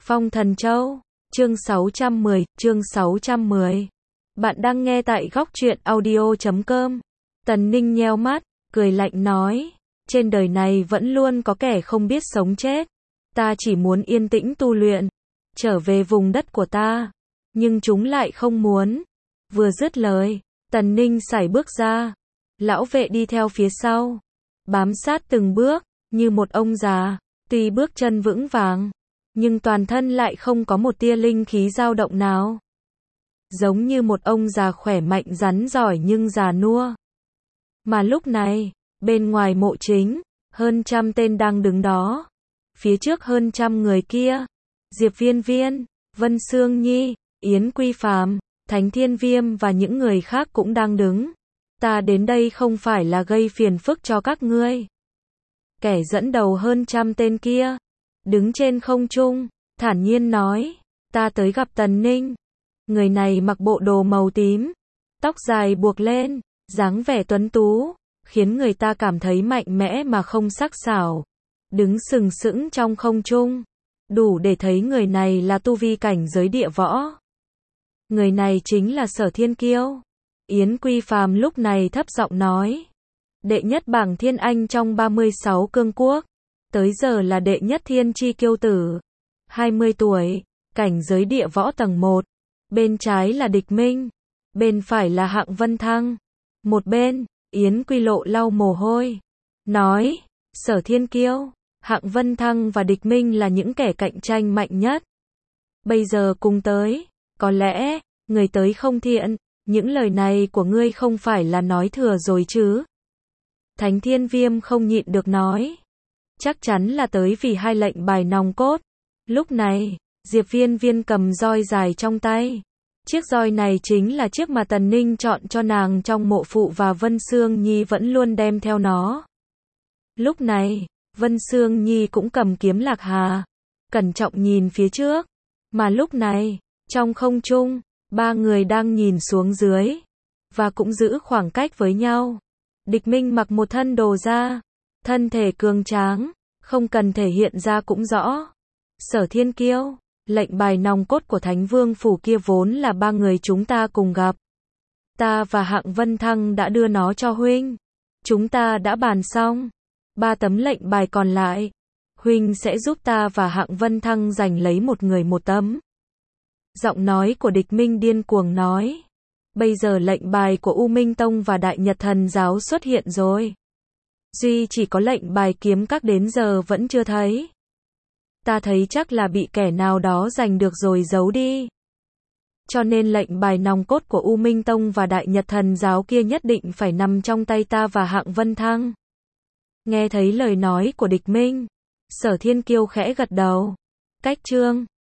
Phong Thần Châu, chương 610. Bạn đang nghe tại góc truyện audio.com. Tần Ninh nheo mắt, cười lạnh nói, trên đời này vẫn luôn có kẻ không biết sống chết. Ta chỉ muốn yên tĩnh tu luyện, trở về vùng đất của ta, nhưng chúng lại không muốn. Vừa dứt lời, Tần Ninh sải bước ra, lão vệ đi theo phía sau, bám sát từng bước, như một ông già, tuy bước chân vững vàng, nhưng toàn thân lại không có một tia linh khí dao động nào. Giống như một ông già khỏe mạnh rắn giỏi nhưng già nua. Mà lúc này, bên ngoài mộ chính, hơn 100 tên đang đứng đó. Phía trước hơn 100 người kia, Diệp Viên Viên, Vân Sương Nhi, Yến Quy Phàm, Thánh Thiên Viêm và những người khác cũng đang đứng. Ta đến đây không phải là gây phiền phức cho các ngươi. Kẻ dẫn đầu hơn 100 tên kia, đứng trên không trung, thản nhiên nói, ta tới gặp Tần Ninh. Người này mặc bộ đồ màu tím, tóc dài buộc lên, dáng vẻ tuấn tú, khiến người ta cảm thấy mạnh mẽ mà không sắc sảo. Đứng sừng sững trong không trung, đủ để thấy người này là tu vi cảnh giới địa võ. Người này chính là Sở Thiên Kiêu. Yến Quy Phàm lúc này thấp giọng nói, đệ nhất bảng thiên anh trong 36 cương quốc, tới giờ là đệ nhất thiên chi kiêu tử, 20 tuổi, cảnh giới địa võ tầng 1, bên trái là Địch Minh, bên phải là Hạng Vân Thăng. Một bên, Yến Quy Lộ lau mồ hôi, nói, Sở Thiên Kiêu, Hạng Vân Thăng và Địch Minh là những kẻ cạnh tranh mạnh nhất. Bây giờ cùng tới, có lẽ, người tới không thiện, những lời này của ngươi không phải là nói thừa rồi chứ? Thánh Thiên Viêm không nhịn được nói, chắc chắn là tới vì hai lệnh bài nòng cốt. Lúc này, Diệp Viên Viên cầm roi dài trong tay. Chiếc roi này chính là chiếc mà Tần Ninh chọn cho nàng trong mộ phụ và Vân Sương Nhi vẫn luôn đem theo nó. Lúc này, Vân Sương Nhi cũng cầm kiếm Lạc Hà, cẩn trọng nhìn phía trước. Mà lúc này, trong không trung, ba người đang nhìn xuống dưới, và cũng giữ khoảng cách với nhau. Địch Minh mặc một thân đồ da, thân thể cường tráng, không cần thể hiện ra cũng rõ. Sở Thiên Kiêu, lệnh bài nòng cốt của Thánh Vương Phủ kia vốn là ba người chúng ta cùng gặp. Ta và Hạng Vân Thăng đã đưa nó cho huynh. Chúng ta đã bàn xong. 3 tấm lệnh bài còn lại, huynh sẽ giúp ta và Hạng Vân Thăng giành lấy một người một tấm. Giọng nói của Địch Minh điên cuồng nói, bây giờ lệnh bài của U Minh Tông và Đại Nhật Thần Giáo xuất hiện rồi. Duy chỉ có lệnh bài kiếm các đến giờ vẫn chưa thấy. Ta thấy chắc là bị kẻ nào đó giành được rồi giấu đi. Cho nên lệnh bài nòng cốt của U Minh Tông và Đại Nhật Thần Giáo kia nhất định phải nằm trong tay ta và Hạng Vân Thăng. Nghe thấy lời nói của Địch Minh, Sở Thiên Kiêu khẽ gật đầu. Cách chương